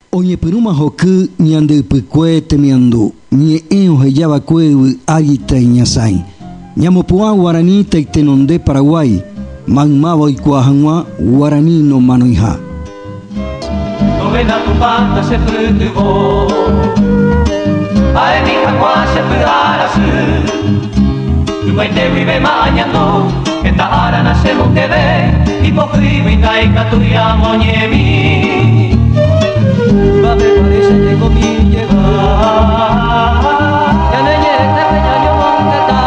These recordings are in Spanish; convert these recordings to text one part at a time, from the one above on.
Oye peruma hoku nyande pukwe temiandu nye heyaba kwe agita inyasai nyamopua guarani taitenonde Paraguay magmavo ikuahangwa guarani no manoiha Novena tu panta se frutuvo Ae mi hakwa se pudarasu Umaite vive mañando Eta arana se mutebe Hipokribi taika tuya moñemi Babe parece llegó mi llegar Ya ne nyete peña yo mongeta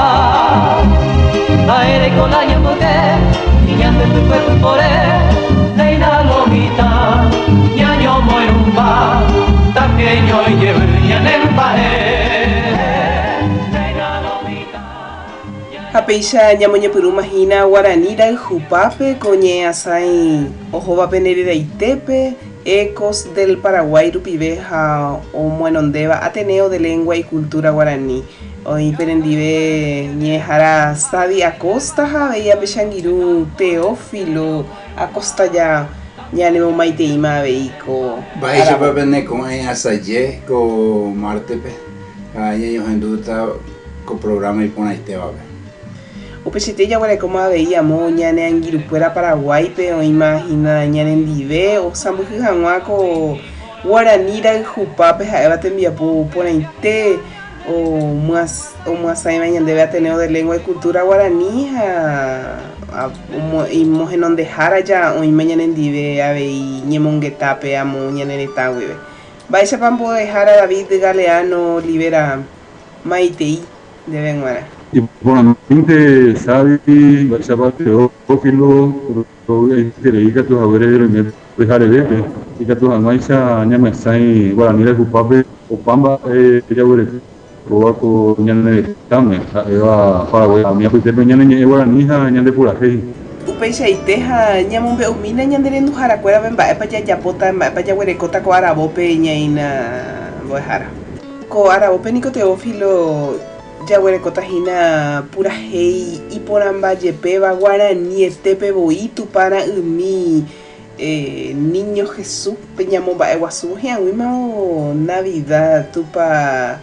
Aere con la ñambote Niñante tu cuerpo por él Leina lomita Ñaño moirumba Taqueño y lleve Ñanembae Leina lomita Hapeisha ñamoñe puruma hina guaranira el jupape coñe asai ojoba penerira itepe Ecos del Paraguay rupiveja o muenondeva Ateneo de Lengua y Cultura Guaraní hoy perendive ñejara Sadi Acosta veía pechangiru Teófilo Acosta ya ñanemo maiteima veiko Baisha papene con asaye con martepe ahí ellos enduta con programa y pone este babe Upechete ya guare como veíamos ñane angirupuera Paraguay pero imagina ñane ndive o sambuji hanguako guaranira el jupape jaeva tembia por inte o más saima ñande debe Ateneo de Lengua y Cultura Guaraní y mojenon dejara ya o imañane ndive ave y ñemongetape amo ñane netawe vais a pampo dejar a David Galeano libera Maitei de Benguara. Y bueno, gente sabe, Baixaba Teófilo, Tereica, tus abuelos, dejar de y que tus amaisas, ñamesai, guaraní de Jupape, o Pamba, ya huele, probaco, ñane, tame, eva, Paraguay, a mi apetite, ñane, guaraní, ñane pura hey. Upeixa iteja ñamombe umina ñanderendu harakuera mba'e pa jajapóta mba'e pa jaguerekóta ko arabope ñaina mbo'ehára. Ko arabope niko Teófilo jaguerekóta hína pura hei iporãmbajepéva guarani etépe voítu para umi Niño Jesús pe ñamomba'e guasu hi'ag̃uíma o Navidad tupa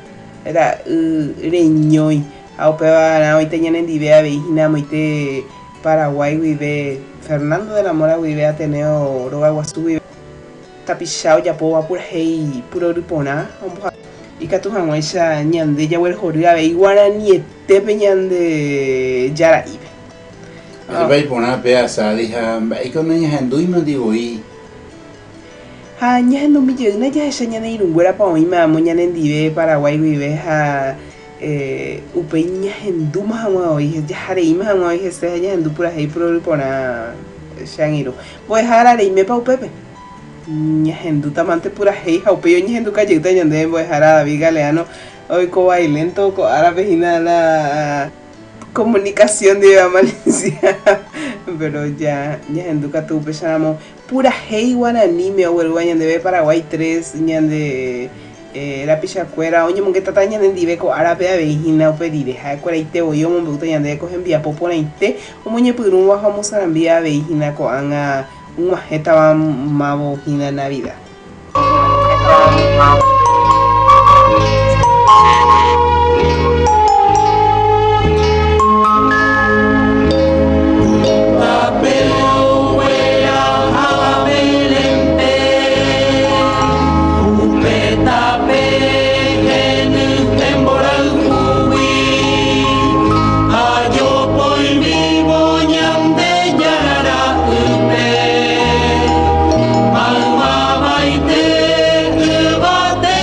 reñói ha upéva oite ñanendive avei hína moite Paraguay vive Fernando de la Mora vive Ateneo Roga Guasu vive tapichao japova pura hei puro ripona ikatu hag̃uáicha ñande jaguerehory avei guarani etépe ñande jara'ípe vai pona pe asadi ha mba'éiko ñahendúima ndivoi ha ñahendúmijeýna jahecha ñane irũnguérapa oĩma amo ñanendive Paraguay vive ha upéi ñahendúma hag̃uavoi jahareíma hag̃uavoi hese ha ñahendú pura hei puro ryporã che'angirũ mbo'ehára reimépa upépe ñahendútamante pura hei ha upéi oñehendukajeyta ñande mbo'ehára David Galeano oiko bailento ko árape hína la comunicación de Valencia pero ya ñahendúkatu upéicharamo pura hei guarani me'oguerúva ñandeve Paraguay 3 ñande rapichakuéra oñemongetata ñanendive ko árape avei hína uperire ha'ekueraitevoi omombe'úta ñande ko hembiapo porãite omoñepyrũva ha omosarambia avei hína ko'ág̃a ug̃uahẽtava mávo hína Navidad. Alma maite,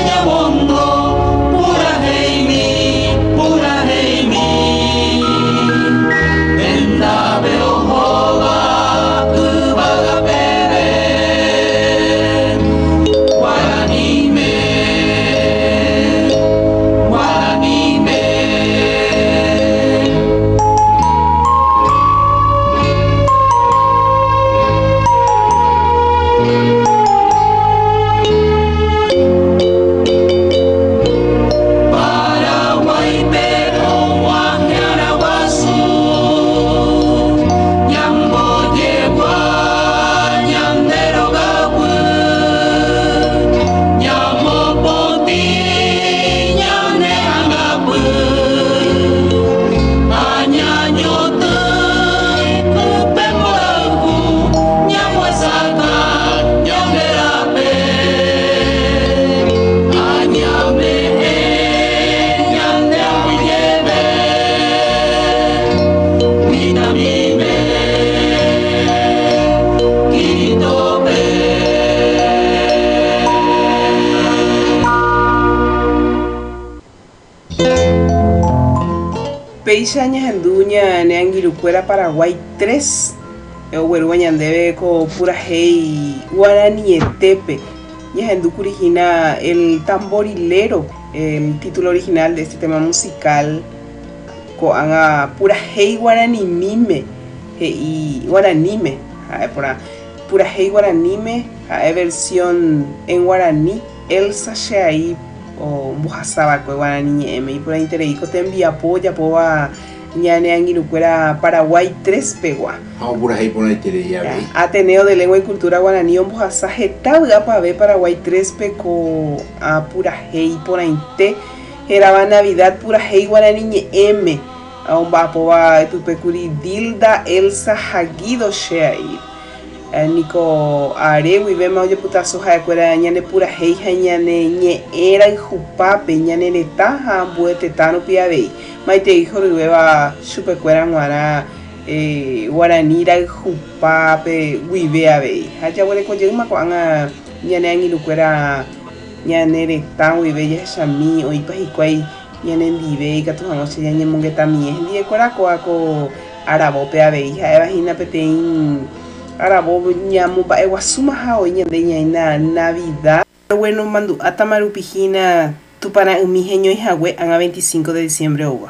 Peixa ñahenduña neangirucuera Paraguay 3. Debe con pura hey guaraní etepe. Ñahenduku origina el tamborilero, el título original de este tema musical. Coanga pura hey guaraní mime y guaranime. Pura hey guaranime, versión en guaraní. Elsa Sheai o Mujasaba con guaraní M y por ahí tereico te envía apoya poa ñane angirucuera Paraguay 3 pegua. Pura hey por ahí tereía. Ateneo de Lengua y Cultura Guaraní Mujasa Getaga para ver Paraguay 3 peco a pura hey por ahí te geraba Navidad pura hey guaraní M a un vapoa tu pecuri Dilda Elsa Hagido Sheai. Nico Arewi vema oye puta soja de cuera ñane pura heija ñane ñe era y jupape ñane letaja buete tano piabei maite hijo rueba chupe cuera guara guaranira y jupape guibea bei haya huele coye uma cuanga ñane angilu cuera ñane leta guibe ya chami o ipa hikwai ñane ndibe gato anoche ñane mongueta mi es die cuera coaco arabo piabei ja evagina petein Arabo ñamu ba ewasuma hao ñandeña ina Navidad. Bueno, mandu atamaru pijina tu para mi genio y jagüe a 25 de diciembre oba.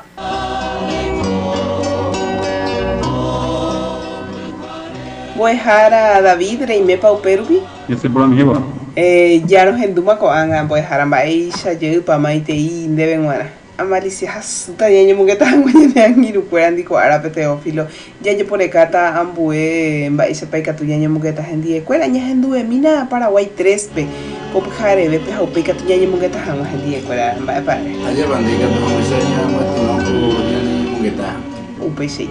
Voy a dejar a David reime pa uperubi. Ya se por mi lleva. Ya nos enduma ko anga voy a dejar a maisha yo pa maite y deben guara. Amalicia hasuta ñaño mugueta nguñe angiru cuerandi ko arape teófilo ya yo pone cata ambue mbaixa paika tu ñaño mugueta hendie cuera ña hendue mina Paraguay 3 pe kopjare be pe haupeika tu ñaño mugueta hanga hendie cuera mbae pare Ayer bandiga tu homisa ña matino ko ñaño mugueta upeixe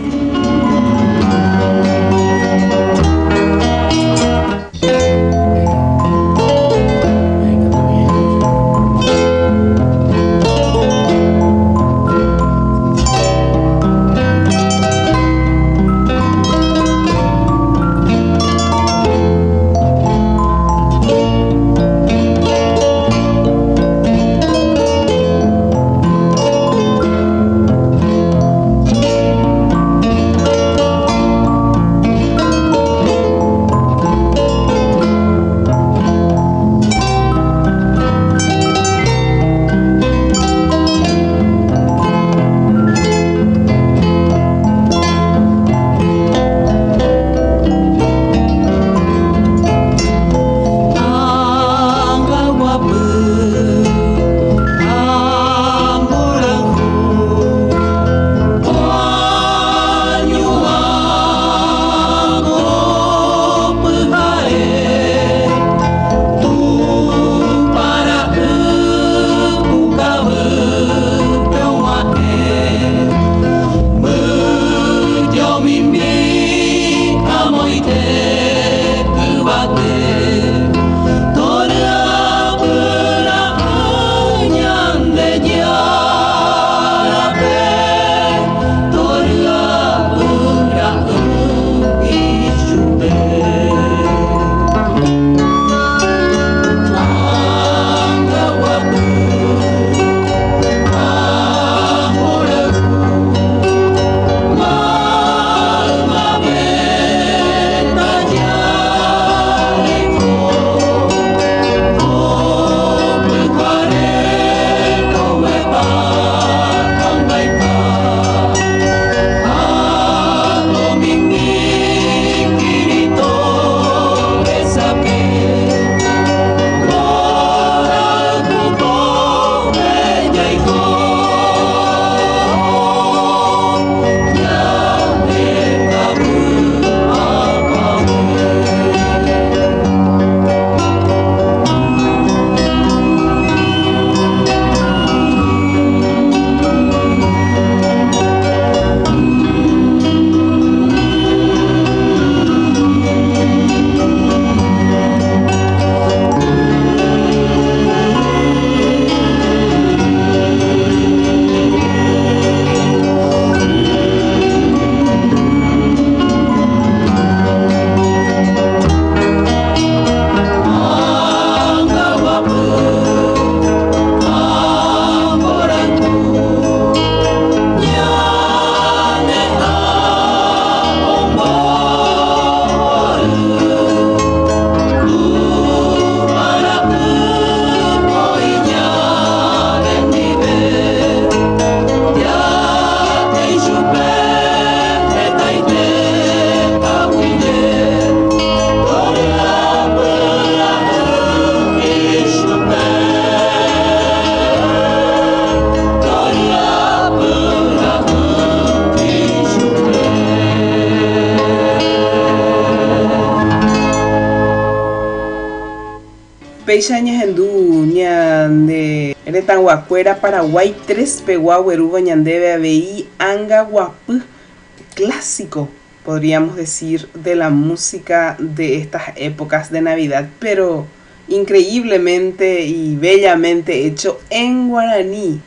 Peixa ñahendu ñande Retanguacuera Paraguay 3 pegua huerugo ñandebe abei anga guapú, clásico podríamos decir de la música de estas épocas de Navidad, pero increíblemente y bellamente hecho en guaraní.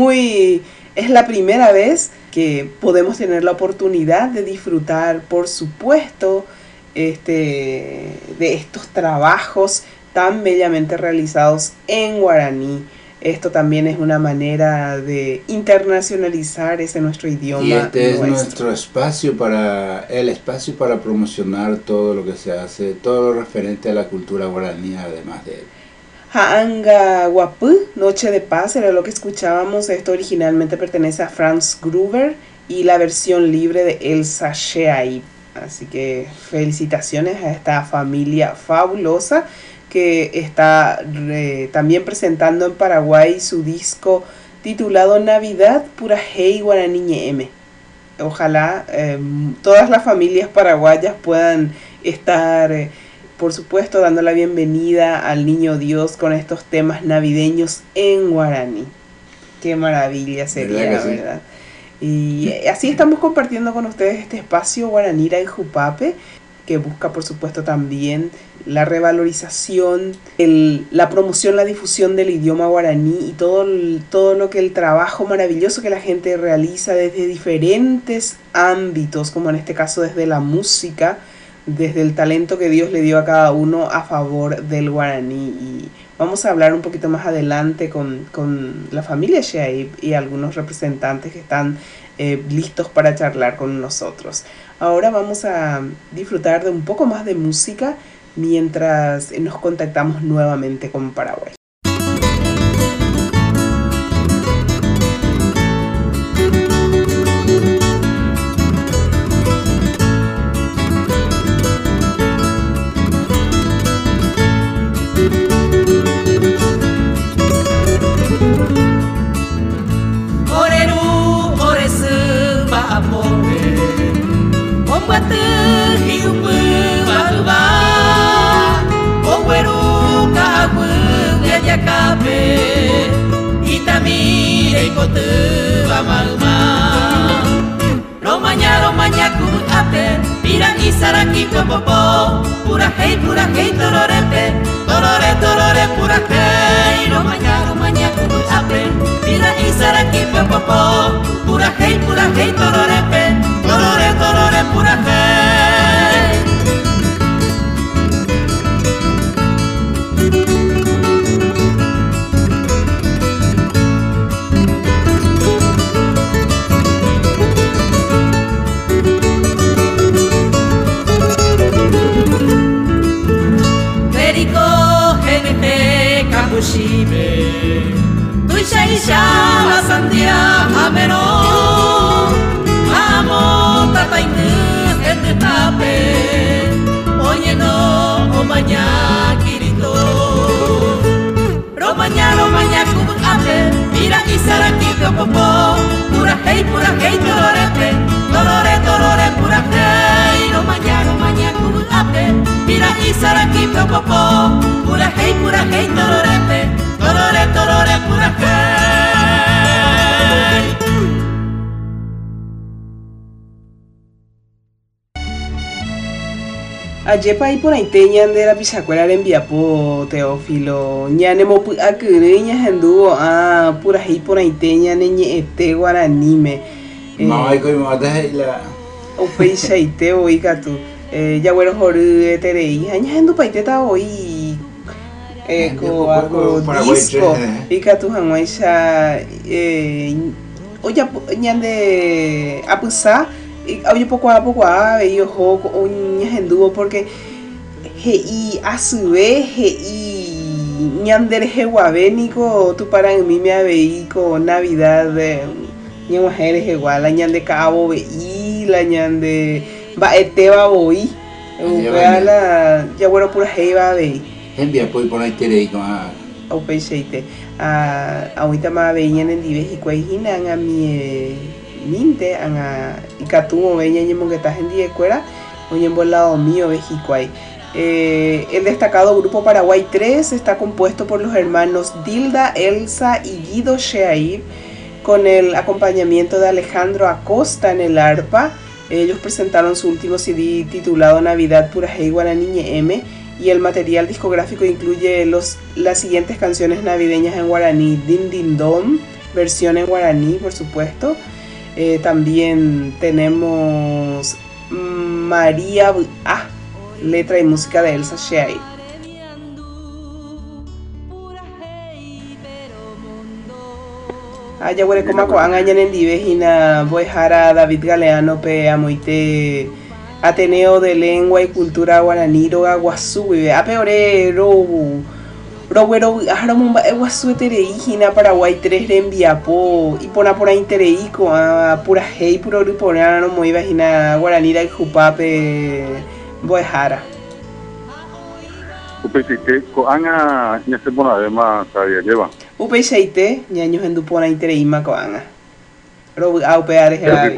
Es la primera vez que podemos tener la oportunidad de disfrutar, por supuesto, de estos trabajos tan bellamente realizados en guaraní. Esto también es una manera de internacionalizar ese nuestro idioma. Y este es nuestro espacio el espacio para promocionar todo lo que se hace, todo lo referente a la cultura guaraní, además de él. Haanga Guapú, Noche de Paz, era lo que escuchábamos. Esto originalmente pertenece a Franz Gruber y la versión libre de Elsa Sheaib. Así que felicitaciones a esta familia fabulosa que está también presentando en Paraguay su disco titulado Navidad Pura Hey Guaraní Ñeeme. Ojalá todas las familias paraguayas puedan estar, por supuesto, dando la bienvenida al Niño Dios con estos temas navideños en guaraní. Qué maravilla sería, ¿verdad? Y así estamos compartiendo con ustedes este espacio Guaranira en Jupape, que busca, por supuesto, también la revalorización, la promoción, la difusión del idioma guaraní y todo lo que el trabajo maravilloso que la gente realiza desde diferentes ámbitos, como en este caso desde la música, desde el talento que Dios le dio a cada uno a favor del guaraní. Y vamos a hablar un poquito más adelante con la familia Sheaib y algunos representantes que están listos para charlar con nosotros. Ahora vamos a disfrutar de un poco más de música mientras nos contactamos nuevamente con Paraguay. Saraki popopo, pura hey, tororepe, torore, pura hey, romanya, kudu ape, mira y saraki popopo, pura hey, tororepe, torore, pura hey. Tuisha la sandia ameno, amo tatainu ete tape, oye no omanya kirito, romanya kubu ape, mira isaraki popopo, pura hey, torore, pura hey, romanya kubu ape, mira isaraki popopo, pura hey, torore, pura hey. Ayepa y por ahí teñan de la pichacuela en Viapo, Teófilo, ñanemo akuriña henduo a pura ahí por ahí teñan en guaranime. Maico y mata la Opeixa y te oiga tú. Ya bueno joru terei, aña hendu paiteta hoy. Disco y que tu hanguaisha oye ñande apusa y oye poco a yo juego un ñahenduo porque hei a su vez hei ñander jeguabénico tu para mí me habéis con Navidad ña mujeres igual la ñande cabo veí la ñande va eteba voy la ya bueno pura jeva veí envía pues por ahí terei con au peixeite ahorita más veían en dives y cuajina a mi minte a ikatu veían y que estás en die cuera oye en volado mío vejicuay El destacado grupo Paraguay 3 está compuesto por los hermanos Dilda, Elsa y Guido Sheair, con el acompañamiento de Alejandro Acosta en el arpa. Ellos presentaron su último CD titulado Navidad Purajey Guaraní Ñe'eme, y el material discográfico incluye las siguientes canciones navideñas en guaraní: Din Din Don, versión en guaraní por supuesto. También tenemos María Ah, letra y música de Elsa Sheair. Ya huele como coan añan en divejina voy a David Galeano pe amoite Ateneo de Lengua y Cultura Guaraní roga guasú vive a peore robu roguero aramumba e guasú etereígina Paraguay 3 de Enviapo y pona por intereico a pura hey puro ripona no muy vagina guaraní da jupape boejara. Upesite coanga ya se pone además sabía lleva. Upesite ñaños en dupona intereima coanga. Robu au peare era.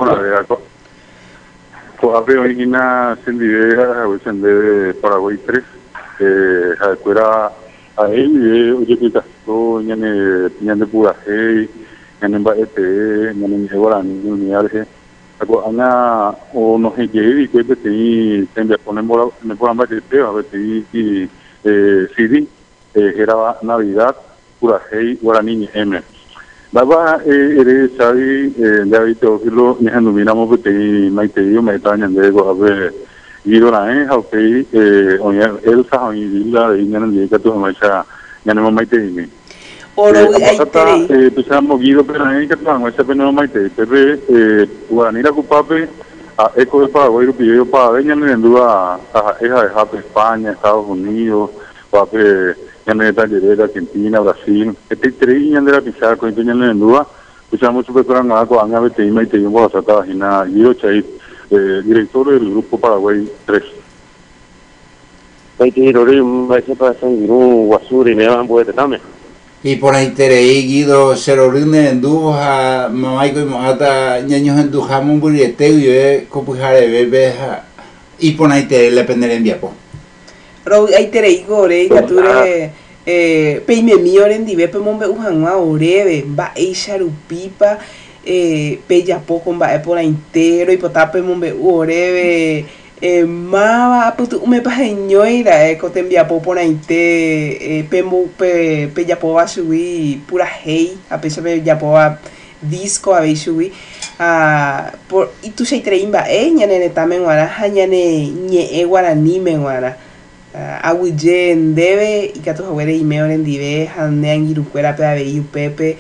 Coape origina sendidera o sende Paraguay 3 fuera a él oye que casto ñane purajey ñane baete ñane guaraní unidades ana o no se lleve y que te envía ponemos me ponen más de a ver si CD era Navidad Purajey Guaraní Ñe'eme. Baba eres sabi David Teófilo ni handuminamos que te maiteio maitañan de go ave Guido Nae okay oña Elsa oña Dilda de ñanan de que tu maisa ñanemo maiteimi. Oro aitere pensamos Guido pero en que tu maisa pero maite pero Guaraní la cupape a eco de Paraguay pidió para venir en duda a esa de Japón, España, Estados Unidos, pape ñane de Argentina, Brasil, este treñan de la pisar con ñane en duda, escuchamos super gran algo anga vete y me te llevo a sacar página Guido Chay, director del grupo Paraguay 3. Hay que ir a ese paso en Guasuri me van poder también. Y por ahí tereí Guido Serorine en dúo a Mamaico y Mohata ñaños en Dujamón Burieteo y Copujare Bebeja y por ahí te le pender en Viapo. Rob ahí tereí gore cature peime mío en dive pe mombe ujanwa orebe va e charupipa peya poco va por entero y potape mombe orebe mava putu me pajeñoira ko tembia popona inte pemu pe ya po subir pura hey a pesar de ya po disco a subir por y tu sei treimba ñane tamen wara ñane ñe guaraní me wara agujen debe y que tu jawere y meo en dive hanean iruquera pe ave pepe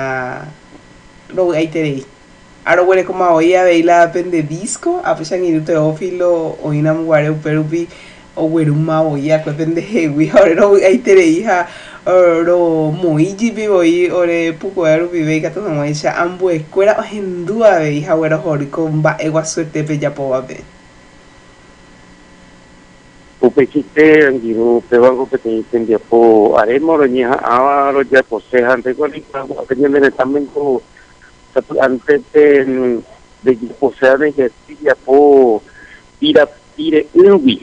lo ahí terei. Ahora huele como hoy a ver la pende disco, a pesar de Teófilo o inamuare perupi o hueruma hoy a pende hewi. Ahora ahí te hija oro muy jibi hoy ore poco ero vive que tu mamá dice ambu escuela o hindúa ve hija huero hori con ba ego suerte pe ya po be. Upechite angiru pe banco pe te endia po aremo roña ahora ya posee ante con que tiene también como antes de poseer de ejercicio por tire ubi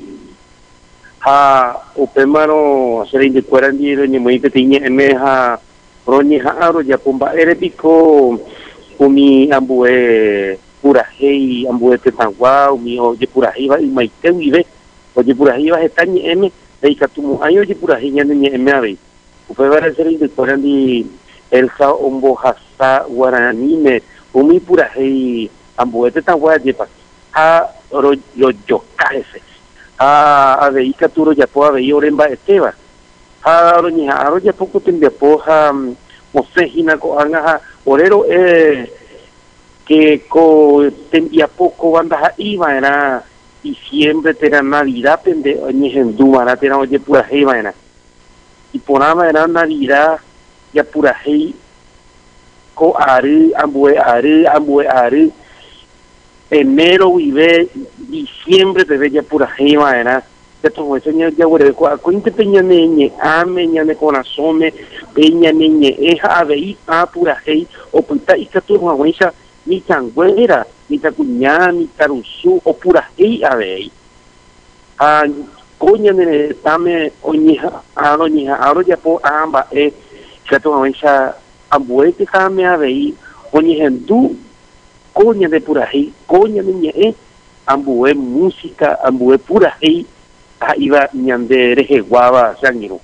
upemano hacer indicadores ni muy pequeña emeja roña aro ya pomba erepico umi ambue purajei ambue tetangua umi oye purajeiva y maite vive oye purajeiva está ni eme de catumo ayo oye purajeiva ni eme ave upemano hacer indicadores ni Elsa Ombohasa Guaraní me umi purajei ambuete tan guayepa ro yo caese aveika turo ya po avei oremba esteba ro ya poco tende poja mosejina ko anga orero que ko tendía poco banda iba era diciembre tera Navidad pende ni henduma tera oye purajei vaina y ponama era Navidad ya purajei ko ambue ari enero vive diciembre te ve ya purajei vaina ya todo eso ya huele ko inte peña neñe ame ñane corazón peña neñe eja avei purajei o puta y que tu guaisa ni tanguera ni tacuña ni tarusu o purajei avei coña de tame oñija aro ya po amba que tu avanza ambuete came a vei oñihendu coña de pura hei coña de ambue música ambue pura hei iba ñande rejeguaba sangiro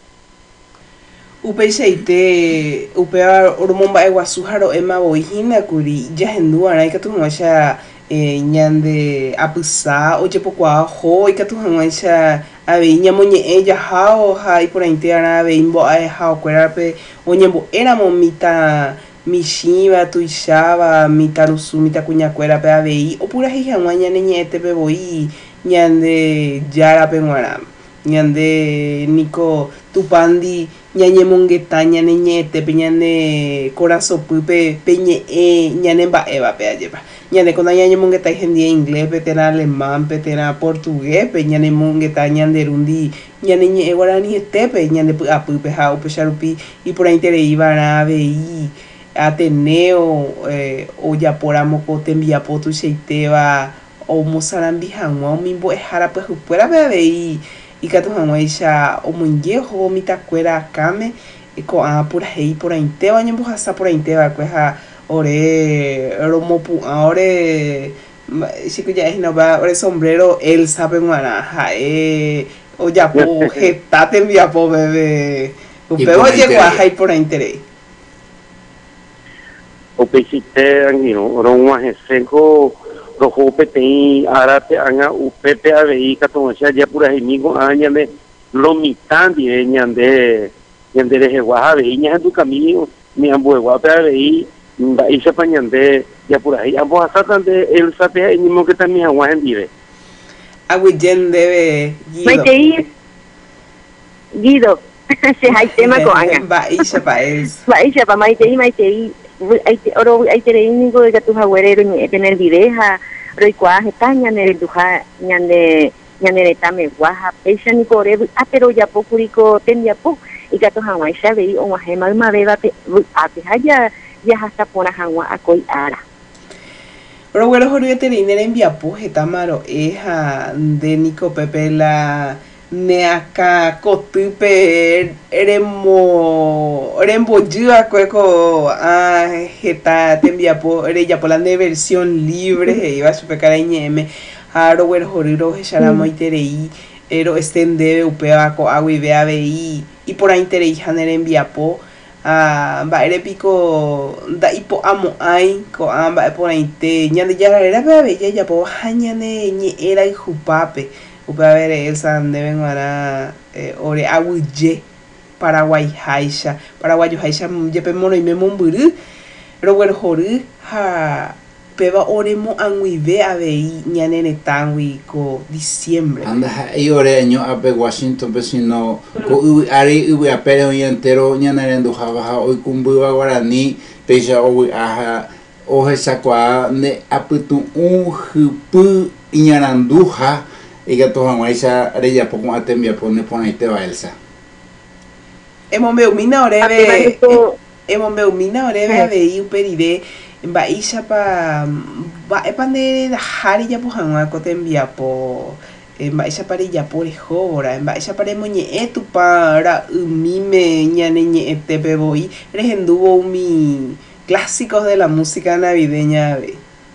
Upeichaite upea oromomba eguasuharo ema boihina kuri jahenduara ikatuhangaicha ñande apysa ojepokua ho ikatuhangaicha avei ñamoñe'ẽ jahao ha iporãite'arã avei mbo'ae haokuérape oñembo'éramo mita michĩva tuicháva mita rusu mita kuñakuérape avei opurahéi hag̃ua ñane ñe'ẽtepevoi ñande járape g̃uarã ñande niko tupandi ñañemongeta ñane ñe'ẽtépe ñane korasopýpe pe ñe'ẽ ñane mba'évape ajépa ñande kona ñañemongetai hendie ingléspe térã alemánpe térã portuguéspe ñanemongeta ñanderundi ñane ñe'ẽ guaranihetépe ñande py'apýpe ha upéicharupi iporãitereíva'erã avei Ateneo ojapóramoko tembiapo tuichaitéva omosarambi hag̃ua omimbo'ehára pyahupérape avei ikatu hag̃uáicha omoinge ohóvo mitakuéra akáme ko'ã purahéi porãitéva ñembohasa porãiteva'ekue ha ore romopu'ã ore chekuja'éhinapa ore sombrero Elsape g̃uarã ha'e ojapo heta tembiapópe upéva ojekuaa ha iporãiterei upéichite angiro rog̃uahẽséko roho peteĩ árape ág̃a upépe avei katuõcha japuraheimíko ñande lomitã ndive ñande rehegua avei ñahendukami ñambueguápe avei mba'éichapa ñande japurahéi ambohasata nde Elsape eñemongeta hag̃ua hendive aguyje ndéve Guido chehaitéma ko'ág̃a mba'éichapa maitei oro aitereíniko ikatuhaguére roñe'ẽpe nervive ha roikuaa heta ñane renduha ñane retãmegua ha péichaniko ore vy'ápe rojapokuriko tembiapo ikatu hag̃uáicha avei og̃uahẽma ymavévape vy'ápe ha jahasa porã hag̃ua akói ára roguerohoryete nerembiapo heta maro'e ha ndéniko pépe la neaka kotýpe rembojy'akuéko heta tembiapo rejapola nde versión libre heíva chupe karai ñe'ẽme ha roguerohory rohecharãmoiterei ro'estendéve upéva ko'ã guive avei iporãiterei ha nerembiapo mba'érepiko nda'ipo'amo'ãi ko'ã mba'eporãite ñande jararerape avei jajapóva ha ñane ñe'ẽ rayhupápe upévare Elsa ndéve g̃uarã ore aguyje paraguajoháicha jepe moroime mombyry roguerohory ha péva oremo'ãguive avei ñane retãgui ko diciembre anda ha'e ore año'ãpe Washingtonpe sino ko yvy'áre yvy'apére oĩ entero ñanerenduháva ha oikumbýva Guarani péicha ovy'a ha ohechakuaa ne apytu'ũ hypy iñarandúha ikatu hag̃uáicha rejapo ko'ã tembiapo neporãitéva Elsa emombe'umína oréve avei uperire mba'éichapa mba'épa ndereha rejapo hag̃ua ko tembiapo mba'éichapa rejapo rehóvora mba'éichapa remoñe'ẽ tupã ra'ymíme ñane ñe'ẽtépevoi rehendúvo umi clásicos de la música navideña avei.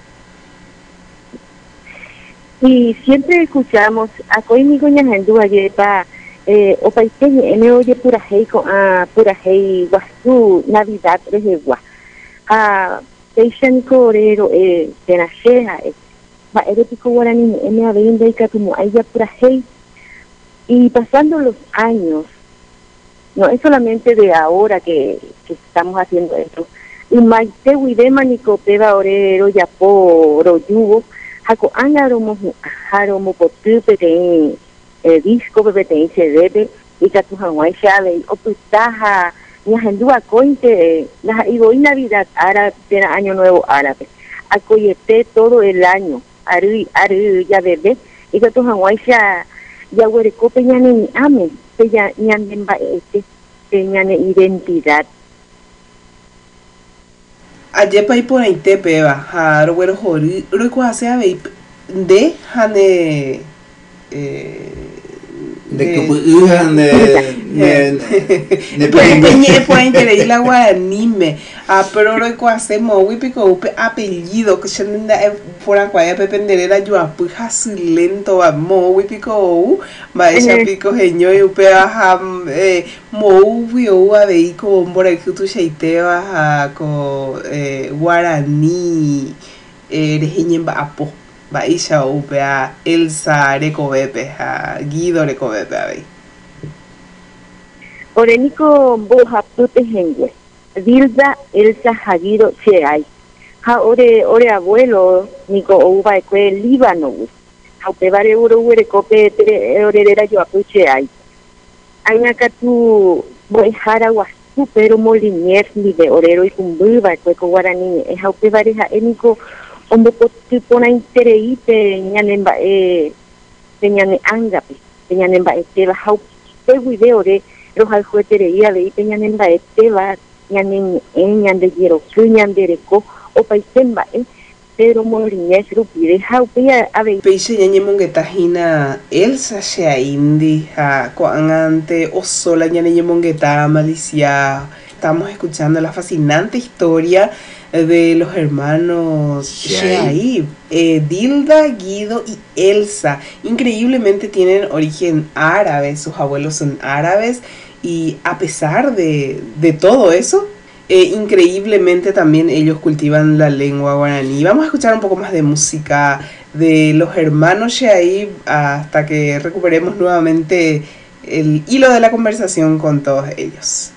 Y siempre escuchamos a Coimigo Ñahendú ayepa opaite ñe'ẽme oje purahéi ko'ã purahéi guasu Navidad rehegua ha péichaniko ore ro'e térãche ha'e mba'érepiko Guarani ñe'ẽme avei ndaikatumo'ãi japurahéi y pasando los años no es solamente de ahora que estamos haciendo esto ymaite guivémaniko péva ore rojapo rojuvo ha ko'ág̃a romopotý peteĩ discope peteĩ CD-pe ikatu hag̃uáicha avei opyta ha ñahendu akóinte ndaha'ivoi Navidad ára térã Año Nuevo árape akóiete todo el año ary javeve ikatu hag̃uáicha jaguerekópe ñane ñ'ãme pe ñande mba'ete pe ñane identidad ajépa iporãite péva ha roguerohory roikuaase avei nde ha ne De que usan de pueden querer la guaranime a pero lo que hacemos wipico upe apellido que se nda por aqua pependerera yo apuja silento a mo wipico va esa pico genio y upe a mo vio a veico por el que tu sheite a co guarani regiñen va apo va isha upe a Elsa recobepe a Guido recobepe a vei Orenico boja pute hengue. Dilda Elsa Hagido Cheay. Ha ore abuelo Nico Uba Eque Líbano. Ha pevare uro ure cope orera yo apucheay. Añaca tu boejara guastu pero molinier ni de orero y cumbuba eco guaraní. Ha pevare ha enico ombo potipona intereite ñanemba ñane angape. Ñanemba eteba ha video ore los al juetería de peñan en la esteba ñan en de quiero que ñan de reco o paisemba pero morinés rupi de jaupia a ver peixe ñañemon que tajina Elsa sea indi a coangante o sola ñañemon que ta malicia. Estamos escuchando la fascinante historia de los hermanos Sheaib, Dilda, Guido y Elsa. Increíblemente tienen origen árabe, sus abuelos son árabes y a pesar de todo eso, increíblemente también ellos cultivan la lengua guaraní. Vamos a escuchar un poco más de música de los hermanos Sheaib hasta que recuperemos nuevamente el hilo de la conversación con todos ellos.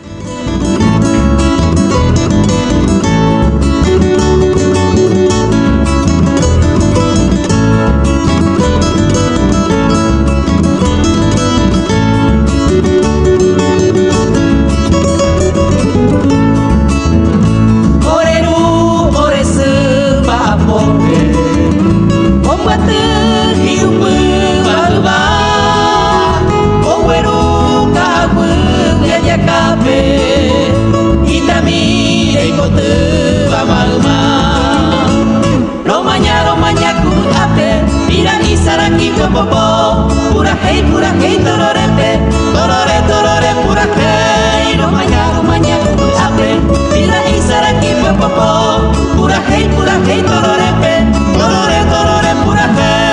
Pura hey, tororete, torore, pura hey, no mañana, abre, mira y saraki, popo, pura hey, tororete, torore, pura hey.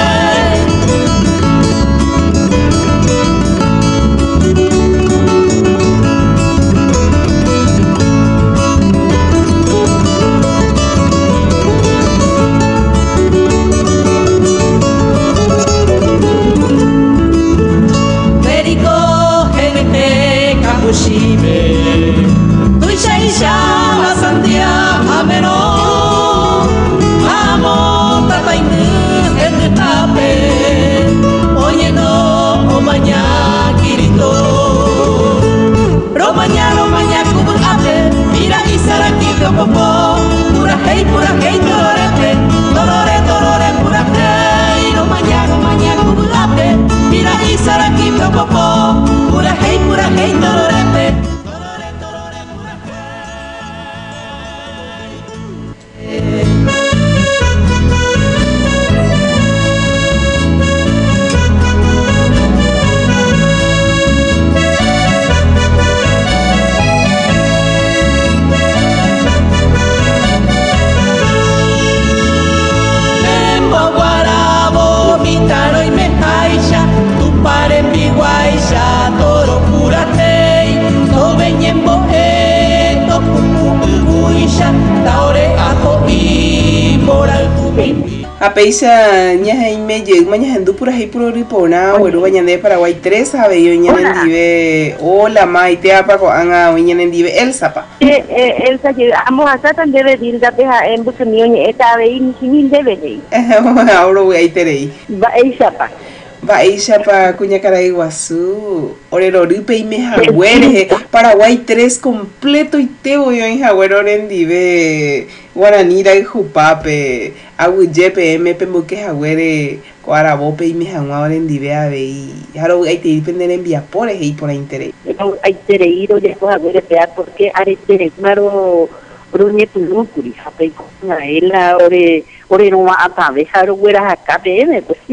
Pura hey, tororete, torore, pura hey, no mañana, cubulape, mira y saraki, popo, pura hey, tororete, torore, pura hey. A peisa ña me lleg maña hendu pura hey puro ripona bueno bañan de Paraguay 3 a bello ña nendive hola maite apa ko anga ña nendive Elsa pa Elsa amo hasta tan debe dilda peja en buso mío eta ve ni sin debe de ahora voy a iterei va Elsa pa Cuña Caraiguazú, Orero Ripe y Mejaguere, Paraguay 3 completo y te voy en Jaguero Rendive, Guaranira y Jupape, Aguyepe, Mepe Muque Jaguere, Coarabope y Mejaguá Rendive a Bey, Jaro hay que depender en Viapores y por interés. Hay tereiro ya con Jaguere Pea porque are tereimaro Bruñe Pulúcuri, Jape con ela, por ahí no va a trabajar fuera acá PM pues.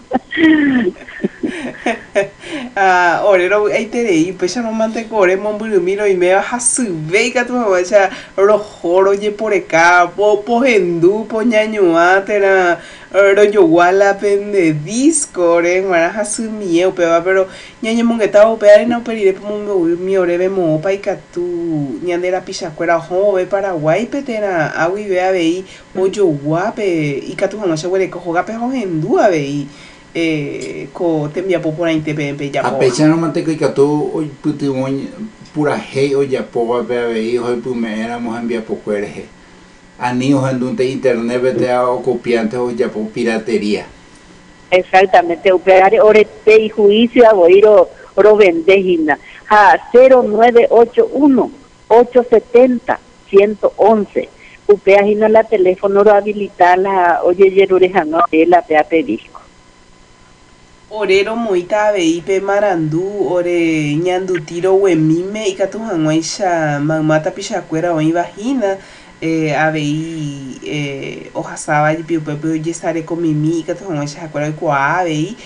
Orero ahí te deí pues ya no mante core momburumiro y me vas a subir que tu mamá ya rojoro ye por acá po hendú po ñañuatera ro yoguala pende disco re maras a sumie upeba pero ñaño mongeta upea no perire po mi orebe mo pa y tu ñandera pichacuera jove Paraguay petera agui vea vei o yoguape y que tu mamá ya huele cojo gape ho hendú a vei ko tembia por ahí te pe ya a pesar no manteco y que tú hoy puti pura hey o ya po be hijo y me éramos envía poco eres anillos en donde internet vete a copiantes o ya por piratería. Exactamente, operar orete y juicio a boiro ro vendejina a 0981 870 111 upeajina la teléfono ro habilitar la oye yerurejano la PAP disco. Orero moita veipe marandú ore ñandu tiro huemime y catu hanguaisha mamata pichacuera o vagina avei ojasaba y piupepe y sare con mimi y catu hanguaisha jacuera cuá avei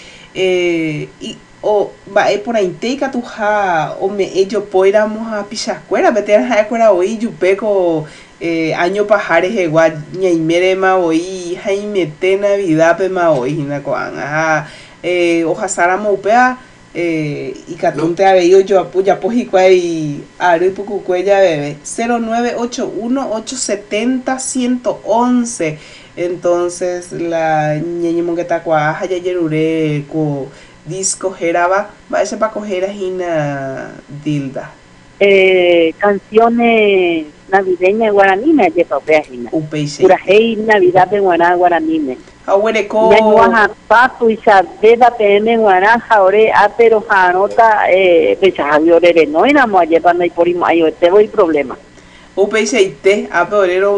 y o va por ahí te catu ha o me ello poiramos a pichacuera vete a jacuera hoy yupeco año pajares igual ñaimere ma hoy jaime te navidad pe ma hoy na coan ojasara maupea y catunte a bello yo apoya pojicuay aripucu cuella bebé 0981 870 111 entonces la ñeñi mongueta cuaja ya yerure co disco geraba va ese pa coger a Gina Dilda canciones navideñas guaranime lleva peajina pura hey navidad de guaranime Ahuereco ya no a papu y sabeda PM guaranja ore a pero janota pechajavi orere no éramos ayer para ir por ahí te voy problema upeite a peorero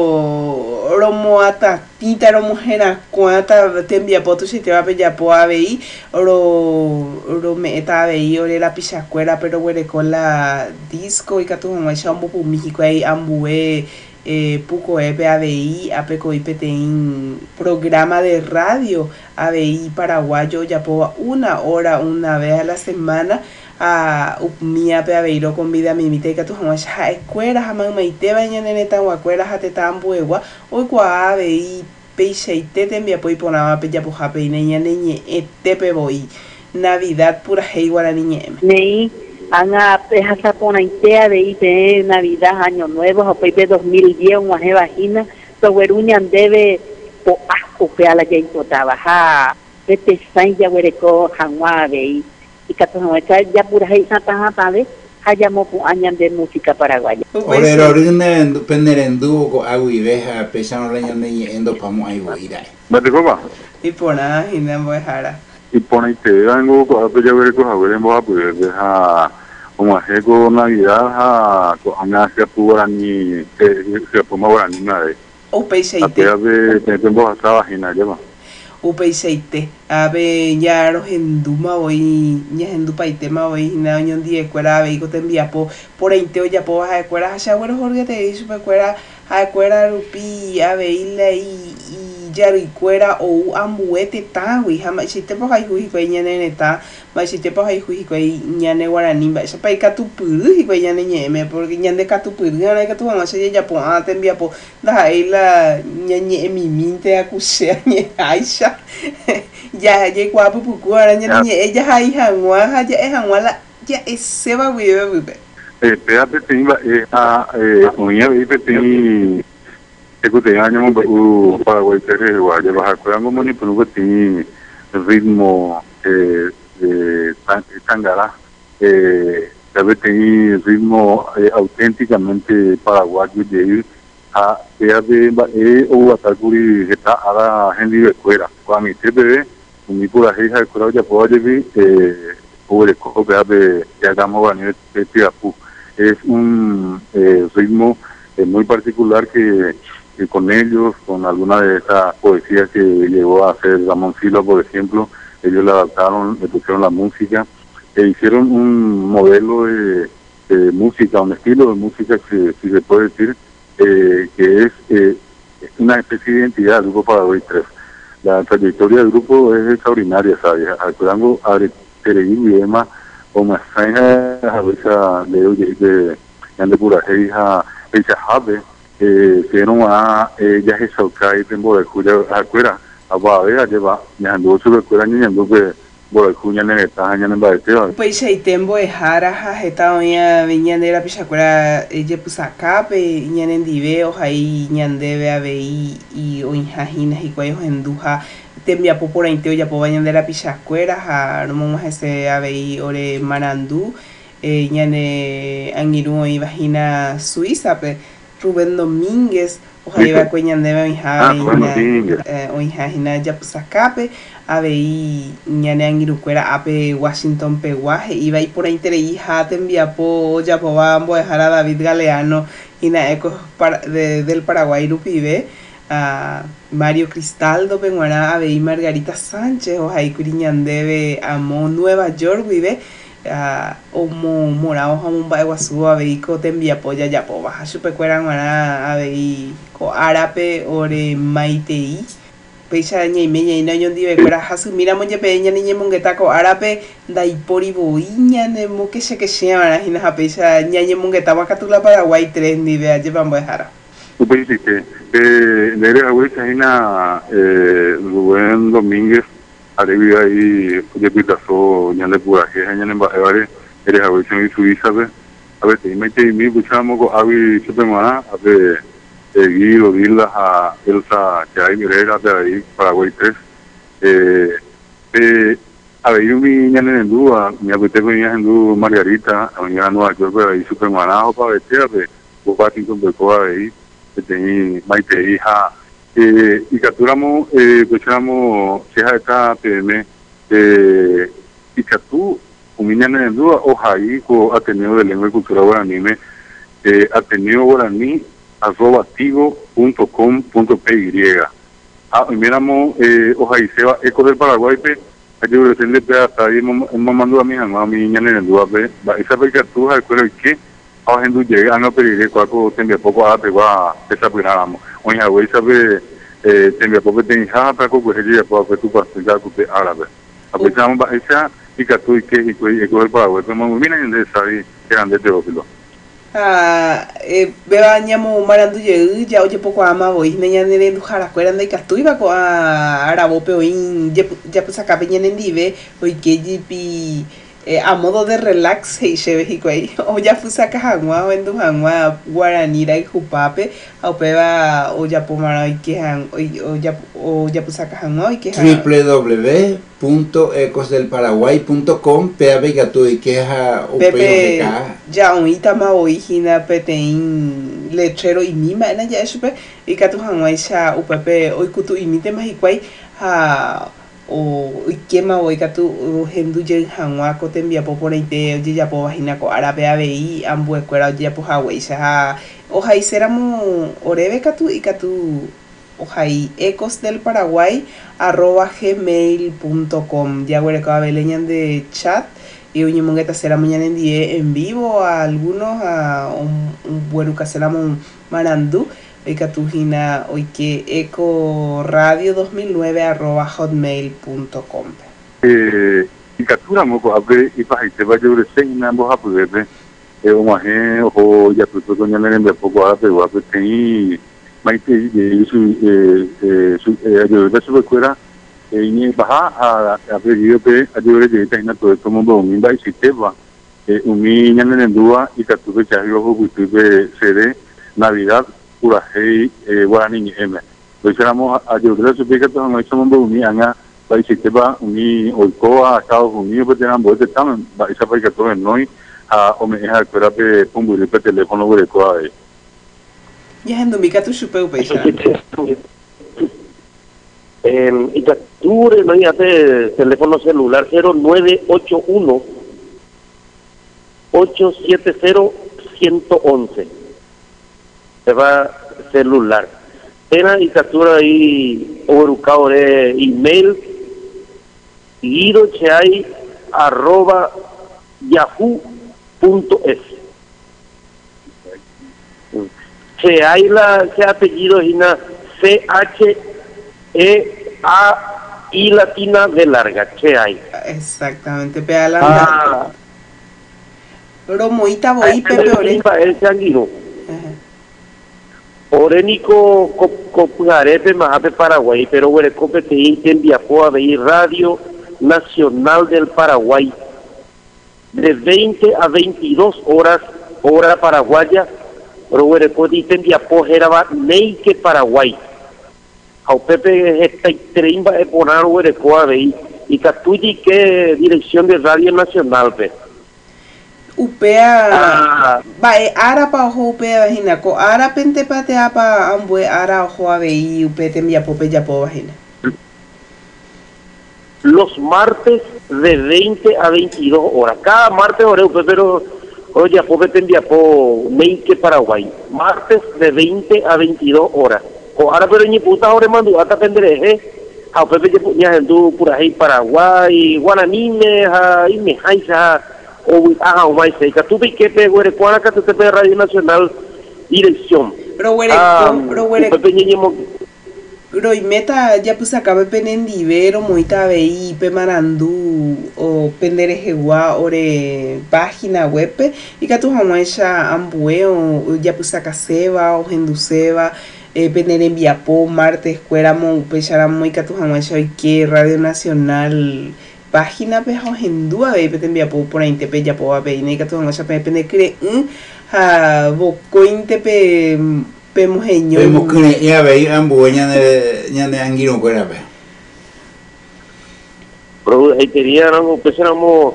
romo ata tita romo gena cuanta te envía poto si te va a pedir po a vei ro meta vei ore la pichacuera pero huereco la disco y catu mamá chambo pu México ahí ambue Puco ABI, APECO IPTIN, programa de radio ABI paraguayo, ya por 1 hora, una vez a la semana, a mi APABI con vida mimite que tu jamás escuela, jamás maite bañan en esta guacuela, jate tan buegua, hoy cua ABI, peixe y te envía por iponaba, peya por jape, niña, tepe voy, Navidad pura hey guaraniñe. Anga esa ponaitea de IT Navidad Año Nuevo o pepe 2010 una vagina so weruñan debe po asco que a la que importaba ha este sain ya wereco hanwa de y cato no ya pura esa taja de hayamo po añan de música paraguaya orero rine penerendu ko agui veja pesano leñan de endo pamo ai boira ¿Mate copa? Y por nada y no voy a y pone te dango ko ape ya ver ko haber mo ape deja como hace con Navidad a anga se guarani se poma guarani na de upeite de tempo hasta vagina lleva upeite abe ya los enduma hoy ya endupaite ma hoy na ñon die cuera be ko te envía por inteo ya po a cuera ya bueno Jorge te dice cuera a cuera rupi abe ile y yari cuera o ambuete ta wi hama si te po hay hui ko ñane ta ma si te po hay hui ko ñane guarani ba sa pai ka tu puru hi ko ñane ñeme porque ñande ka tu puru ngana ka tu ma se ya po a te envía po da ila ñane mi minte a kushe ñe aisha ya ye kwa pu kuara ñane ella hay hanwa ya es hanwa la ya ese va wi espérate tenga uña y este año Paraguay te guardia baja cuando moni pero tiene ritmo de tangara debe tener ritmo auténticamente paraguayo de a de o atacuri está a la gente de escuela cuando te ve mi pura hija de escuela ya puedo decir o el cojo de hagamos a nivel de Pirapú es un ritmo muy particular que con ellos, con alguna de esas poesías que llegó a hacer Ramón Silva, por ejemplo, ellos le adaptaron, le pusieron la música e hicieron un modelo de música, un estilo de música que si se puede decir que es una especie de identidad del Grupo Paraguay 3. La trayectoria del grupo es extraordinaria, ¿sabes? Alcurango, abre Tereguín y Ema, o más a veces de Purajei, a Jabe, que no ha ya se sauca y tembo de cuya acuera, a Babea lleva, ñando su recuerda ñando que por el cuña en esta año en Baeteo. Pues ahí tembo de jara, esta oña viñandera pichacuera, ella pues acá, pe ñanen diveos ahí ñandebe a veí y oinjajinas y cuellos en duja. Tembia por ahí teo ya po bañandera pichacuera, a no vamos a ese a veí ore marandú, ñane angiru y vagina suiza, pe Rubén Domínguez. Ojalá iba a cuñan de oinjajina ya pues acape a veí ñane angirucuera ape Washington peguaje iba y por ahí hija te envía po ya po vamos a dejar a David Galeano y na eco del Paraguay rupibe a Mario Cristaldo penguana a veí Margarita Sánchez ojalá y curiñan debe a Nueva York vive omo morao hamon baeguasu a veí ko te envía po ya po baja chupecueran a veí ko árape ore maitei pecha ñaime no yo dive cuera hasu mira monje peña niñe mongetako árape daipori boiña nemo que se llama hina pecha ñañe mongeta wakatula Paraguay 3 dive a llevan bojara Pues sí que de la vuelta Rubén Domínguez arriba ahí de pitazo ñale puraje ñane embajadores eres a ver si Suiza a ver te mete mi buscamos con avi supermana a ver Guido Dila a Elsa Chay Herrera de ahí Paraguay 3 a ver yo mi ñane en duda mi apetece venía en duda Margarita a venir a Nueva York ahí supermana o para ver o para Washington de coa ahí que tenía maite hija y capturamos pusiéramos ceja esta PM y captu humillando en duda ojalá con Ateneo de Lengua y Cultura Guaraní Ateneo Guaraní @tigo.com.py miramos ojalá se va eco del Paraguay yo recién hasta ahí mandando a mi mamá a mi niña en duda esa captura recuerdo que ahora en llega a pedir cuatro tiempo poco a pegar esa piramos hoy a ver sabe tiempo poco de hija para que ella pueda tu pasar con árabe a pensamos esa y que tú y que el Paraguay pero muy bien en esa grande teófilo veo ñamo marandu ya oye poco ama voy niña de lujar cueran de castu iba con arabo peoin ya pues acá peña en dive hoy que jipi a modo de relax y se ve ahí o ya fue saca hangua o en tu hangua guaranira y jupape o peba o ya pomara y que han o ya pues saca hangua y que www.ecosdelparaguay.com peba que tú y que ha pepe ya un itama origina petein lechero y mima na ya eso y que tu hangua ya o pepe o kutu imite más y kwai ha o quema hoy que tu hendu yen hanwa ko tembia po por ite oye ya po vagina ko árabe abei ambu escuela oye ya po hawaii sa o hay seramo orebe que tu y que tu o hay ecosdelparaguay@gmail.com ya güere ka beleñan de chat y uñi mongueta será mañana en día en vivo a algunos a un bueno que seramos marandú Ecatujina hoy que ecoradio2009@hotmail.com y capturamos con abre y para te va yo recién ambos a poder un aje o ya tú doña en poco a pero a pequeñi maite su yo de su escuela ni baja a pedido que ayude de esta todo esto mundo un va y sistema un niño en duda y captura ya yo juguete CD Navidad Purajei Guaraní M. Pues éramos a ayudar a su pica todo no somos unidos a la sistema uni Oicoa Estados Unidos pues tenemos este también esa pica todo no y a homenaje a cuera pe punto de teléfono de Oicoa ya en dominica tu chupeu pecha y capture no ya teléfono celular 0981 870 111 se va celular era y captura ahí ubicado de email guidochai@yahoo.es se hay la se apellido y na C-H-E-A-I latina de larga, Cheay. Exactamente, pedalando. Romoita voy Pepe Ore. El changuiro. Orenico Copujarepe Majape Paraguay, pero Huerecope te envió a ver Radio Nacional del Paraguay de 20 a 22 horas, hora paraguaya, pero Huerecope te envió a Neike Paraguay. A Pepe está treimba de poner Huerecope y Catuyi que dirección de Radio Nacional, pe. Upea bae ara pa ojo upea vagina ko ara pente pate apa ambue ara ojo avei upete envía pope ya po vagina. Los martes de 20 a 22 horas. Cada martes ore pero oye pope te envía po Neike Paraguay. Martes de 20 a 22 horas. O ahora pero ni puta ore mandu ata pendereje. A pepe ya hendu pura hei Paraguay, guananime ha y me haisa o mais sei que tu que pegou recuana que tu te Radio Nacional dirección pero y meta ya pues acaba penendivero moita vei pe marandu o penderejegua ore página web y que tu hamaisha ambue o ya pues acaseba o henduseba pender envia po martes cuéramo pecharamo y que tu hamaisha que Radio Nacional página pejo hendua ve te envia por ahí te pe ya po ve ni que tu no se pe cre ha bo cointe pe mojeño vemos que ya ve ambuña de anguino cuera pe pero ahí quería no pensamos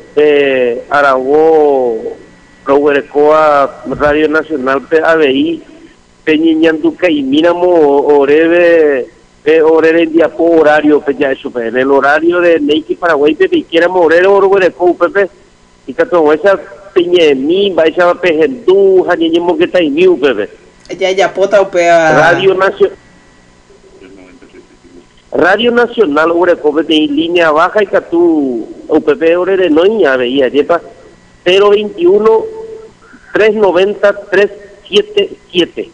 Aragó Roguerecoa Radio Nacional pe ABI peñiñandu caimínamo oreve horario en día por horario pues ya eso en el horario de Neiki Paraguay pepe quiera morir oro de pepe y que todo esa peña mi va esa pejendu hañemo que está en mi pepe ya pota upea Radio Nacional ore pepe en línea baja y que tú pepe ore de noña veía lleva 021 390 377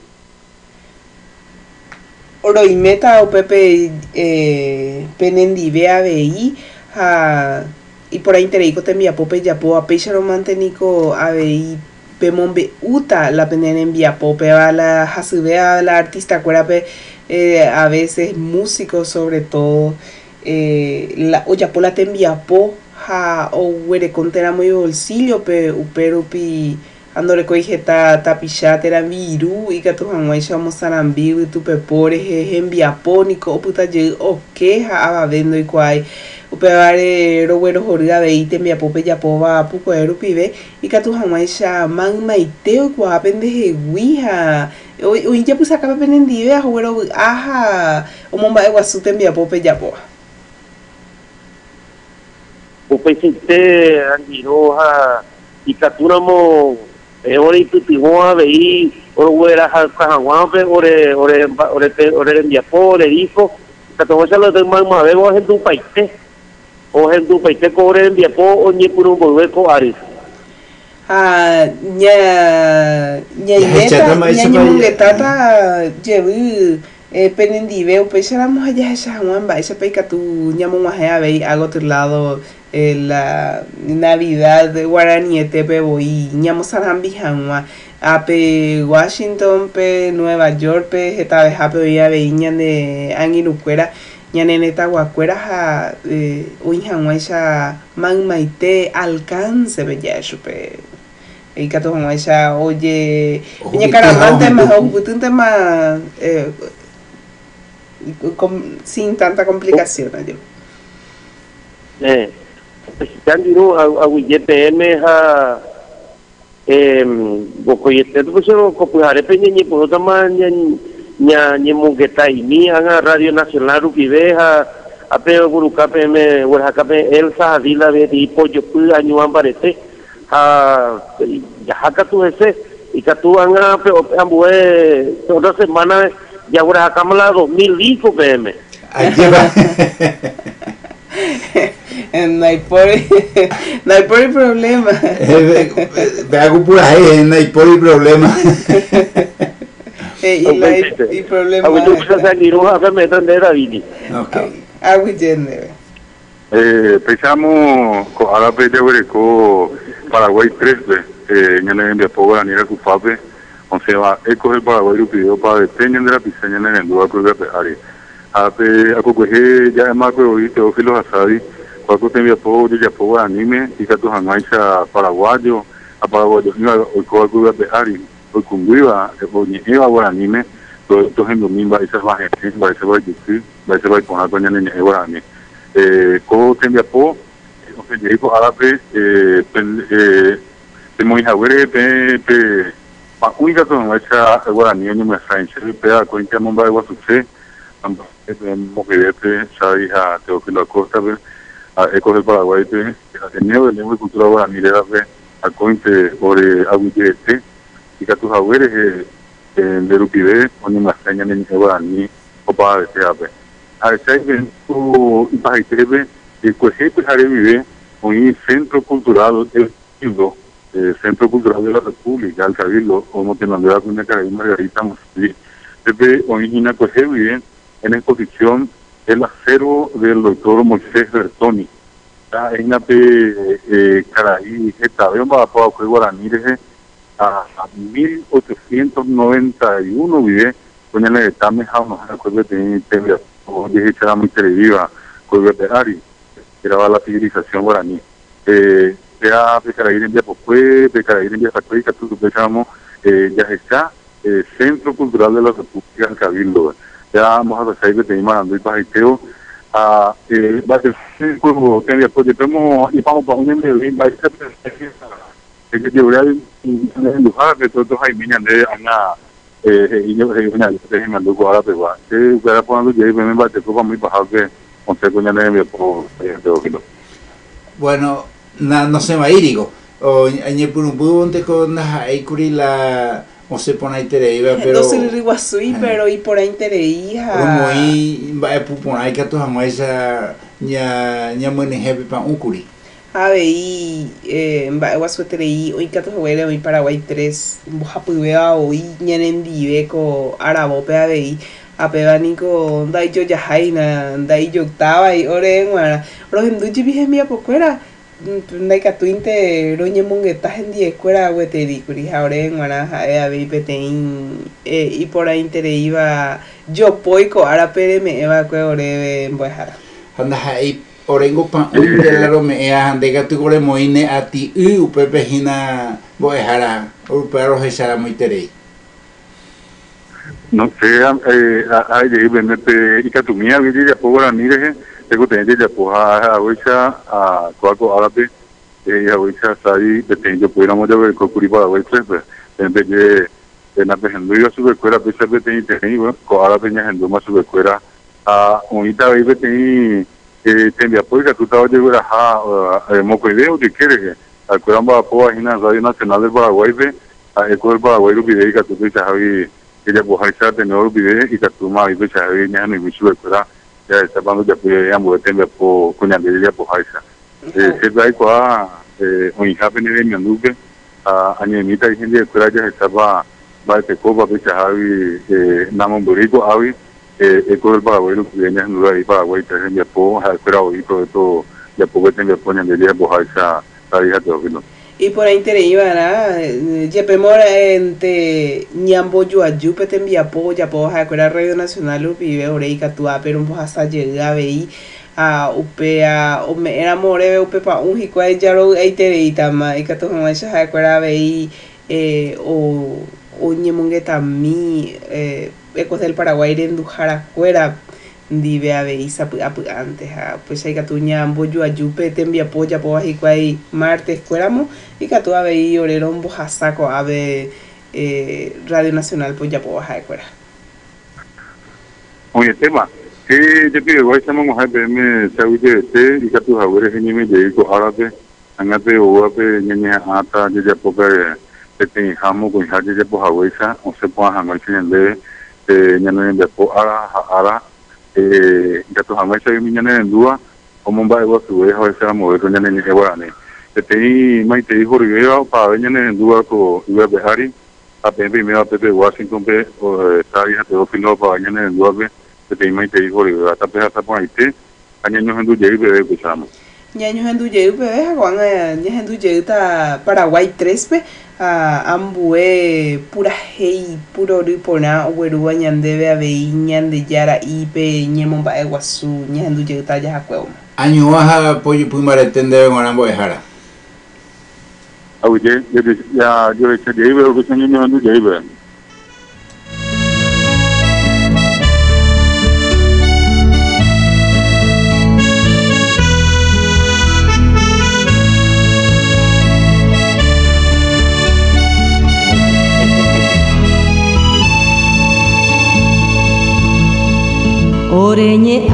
Oro y meta o pepe penendivea vei y por ahí tereico te envía pope ya po a pecharo mantenico a vei pemombe uta la penen envía pope a la hasubea la artista cuerape a veces músicos sobre todo la olla pola te envía po o huere contera muy bolsillo pe uperupi andore coigeta tapichate era viru y que tu hanwai chamo sarambiu y tu pepores envia pónico o puta ye o queja abavendo y quai o pegare roguero jorga veite envia pope ya pova puco erupive y que tu hanwai chaman maiteo qua pendeje guija o ya pues acaba penendive a joguero aja o momba de guasu te envia pope ya pova o pensé andiroja y caturamo ore putigoa vei ore cajaguape ore enviapo ore dijo que todo eso lo demás más vemos en tu país o en tu país ore enviapo o ni por un volveco aris ña ña llevi penendive o pecháramos allá esa juamba ese peica tu ñamo más vei hago otro lado la Navidad de Guaraní tepe voy ñamo sarambi hanwa ape Washington pe Nueva York pe esta vez ape hoy a veña de anginucuera ñaneneta guacuera ha uy hanwa esa man maite alcance bella chupe y cato hanwa esa oye ña caramante más un tema sin tanta complicación yo Candiro a WPM ha bocoyete pues no copujare peñe por tama nya mungeta y mi anga Radio Nacional ukiveja ape guruka PM werhaka Elsa Adila be tipo yo pu año ambarete ya haka tu ese y que tú anga ambue toda semana ya werhaka mala 2000 lico PM no hay problema. Me hago por ahí, no hay problema. y problema. Aguito usa saliru acá me dan de David. Okay. Aguillende. Pensamos con árabe de Huereco, Paraguay 3, en el envío poco la niña Cupape, o sea, eco el Paraguay pidió para detener de la piseña en el lugar que ari. A coger ya más que hoy Teófilo Asadi, cuando te envía poco ya poco anime y que tus amaisas paraguayo, a paraguayo o cual que ari, o cumbiva, o ni eva o anime, todo esto en domingo va a ser más gente, va a ser va a ser va a poner con el niño anime. Como te envía poco, entonces yo digo árabe, te muy jagüere, pa única con esa guaraní no me francia, pega cuenta momba de guasuche, moquete, sabía Teófilo Acosta, a Ecos del Paraguay, el niño de lengua y cultura guaraní le da a cuente por aguillete, y que tus jagüeres de Rupide, o ni me extraña ni guaraní, o para desear. A veces tu país el colegio pues haré vivir un centro cultural del Cabildo, Centro Cultural de la República, el Cabildo, como te mandé a una carrera Margarita Mosquí. Desde origina colegio vive en exposición el acero del doctor Moisés Bertoni. En la Caraí, esta vez va a poder guaraní a 1891 vive con el etame jamás recuerdo de dije que era muy televisiva con el Ari era la civilización guaraní ya Pecaraí en Viapopue, Pecaraí en Viapopue, que tú pensamos ya está Centro Cultural de la República del Cabildo. Ya vamos a hacer que tenemos mandando el pajiteo a va a ser como que después tenemos y vamos para un envío va a ser que debería lugar de todos hay niñas de ana y yo que una de mandó ahora pero que para ponerlo ya me va a te copa muy bajado que consejo ya le por bueno no se va a ir digo o en el punto con hay curi la o se pone ahí tereiva pero no se le riguasui pero y por ahí tereija como ahí va a poner que todos vamos esa ya muy nejepe para un curi a ver va a guasu terei hoy que todos huele hoy Paraguay 3 boja puebea hoy ñanen diveco arabope a ver a pebanico dai yo ya haina dai yo octava y orenguara los enduchi bihemia pocuera ndai katuinte roñe mongueta en 10 escuela hueteri curi orenguara a ver petein y por ahí tereiva yo poico ara pere me eva que orebe en bojara anda ahí orengo pa un de la romea ande que tu gore moine a ti pepe hina bojara o perro esa muy terei no sé hay de venete y que tu mía que ya por la mire tengo tener ya por a cuaco árabe y ahorita sai de tengo pudiéramos de ver cocuri para ver pues en vez de la pejenduya su escuela pues se tengo con árabe ya en doma su escuela a unita vive tengo te envía por que tú estabas de ver a moco idea de que al cual va a poder en la Radio Nacional del Paraguay a Eco del Paraguay lo pide que tú te sabes ella puede de nuevo video y que tú más vive sabe ya no me sube para ya está cuando ya puede ambos tener por con la ella puede se da igual un hija venir en Manduque a niñita y gente que ya estaba va a copa pues sabe namo burrito avi Eco del Paraguay lo que viene en lugar de Paraguay también ya puedo esperar hoy todo esto ya puede tener poner de ella puede esa hija de otro y por ahí te iba ya pemora entre ñambo yuayu te envía po ya po ha cuera Radio Nacional lo vive oreika tu pero un poco hasta llega veí a upea o me era more upe pa un hico ahí ya lo ahí te reita ma y que tu no esa ha cuera veí o ñemongueta mi ecos del Paraguay en dujara cuera dive a ver isa antes pues hay que tu ñambo yuayu te envía po ya po ahí cuai martes cuéramos y que tú a ver orerón bojasaco a ver Radio Nacional pues ya puedo bajar de fuera. Oye, tema, que yo pido igual estamos a verme saúde de y que tus abuelos en mi dedico árabe, angate o ape ñaña ata ya poca te jamo con ya po abuesa o se puede jamar sin de ñaña de po ara ya tus abuelos y mi ñaña en dúa como va a su vieja a ser mover con ñaña guaraní te mai te dijo Rivera para venir en duda con Iber Behari a primero a Pepe Washington pe está ya Teófilo para mañana en Duarte que te imai te dijo le hasta pe hasta por ahí año no hendu llegue bebé escuchamos Ñaño hendu llegue bebé Juan ña hendu llegue ta Paraguay 3 pe ambue pura hei puro ripona oguerua ñandeve avei ñande yara ipe ñemomba eguasu ña hendu llegue ta ya hakueuma año baja pollo pumarete de Guarambo de Jara. Oye, ya yo le eché de ahí, pero que señor no ando de ahí, ¿verdad? Oreñe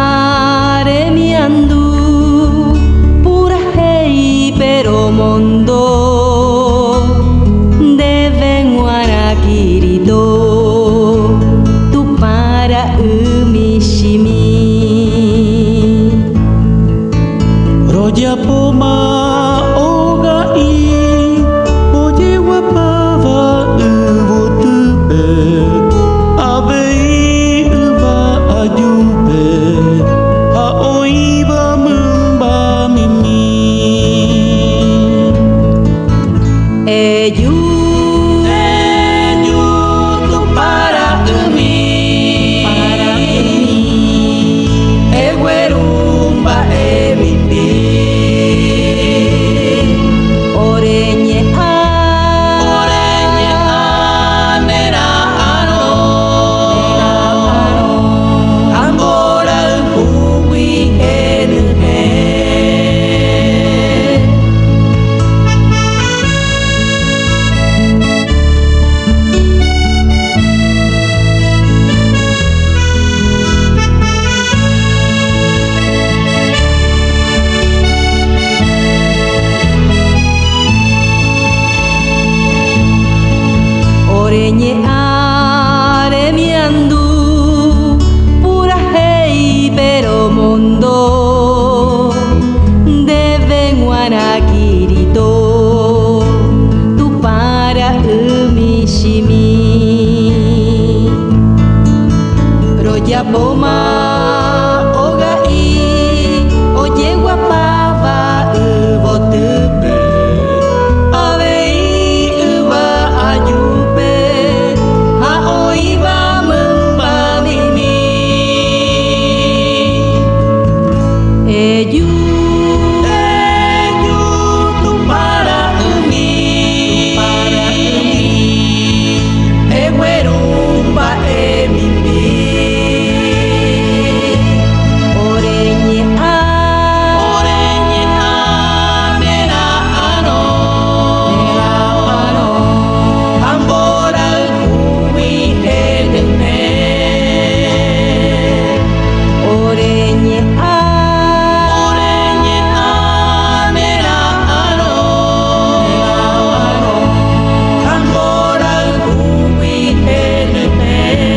aremiandu pura hei pero mondo deben guarakirito tu para umishimi Roja poma oga i oye wapava uvutupe abei uva ayube aoiba mumba mimi Eyu tu para umi eguerumba emimbi oreñe nera ano ambora huwi enuhe Oreñe aremiandu pura hei pero mondo deben guarakirito tu para umishimi Roya poma oga i oye guapava uvotupe avei uva ayupe aoiva mumba mimi Eyu tu para umi eguerumba emimbi oreñe nera ano ambora huwi enuhe oreñe nera ano ambora huwi enuhe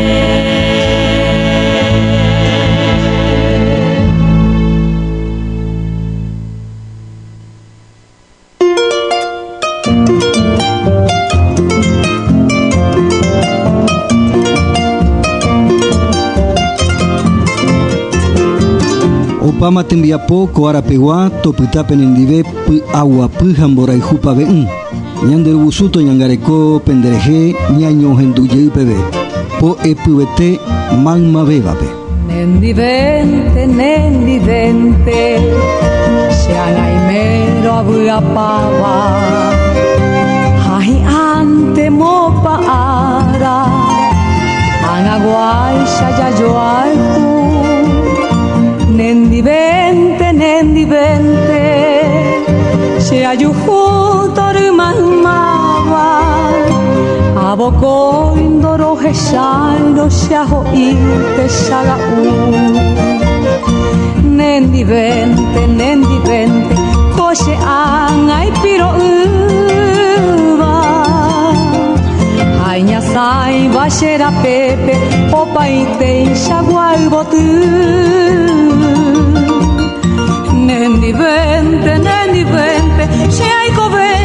Opama tembiapo koarapewa topita penendive pu agua pu hamborai jupa beun. Ñander busuto ñangareko pendereje ñaño henduye pebe. Po epuvete magma bebape. Nendivente, sean aimero abuapava, hai ante mopa ara, anaguai shayayoaiku. Nendivente, se ayujutor mamava, aboko indoro hesaino shaho ite shagau. Nendivente, koshe angai piro uva. Ai nyasai bashera pepe, opa ite shaguai botu. Nendivente, se ai kove